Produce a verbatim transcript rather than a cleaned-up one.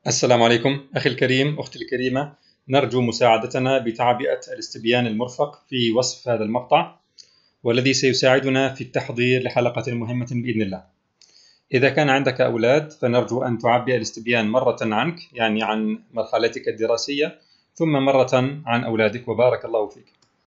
السلام عليكم أخي الكريم، أختي الكريمة، نرجو مساعدتنا بتعبئة الاستبيان المرفق في وصف هذا المقطع، والذي سيساعدنا في التحضير لحلقة مهمة بإذن الله. إذا كان عندك أولاد فنرجو أن تعبئ الاستبيان مرة عنك، يعني عن مرحلتك الدراسية، ثم مرة عن أولادك، وبارك الله فيك.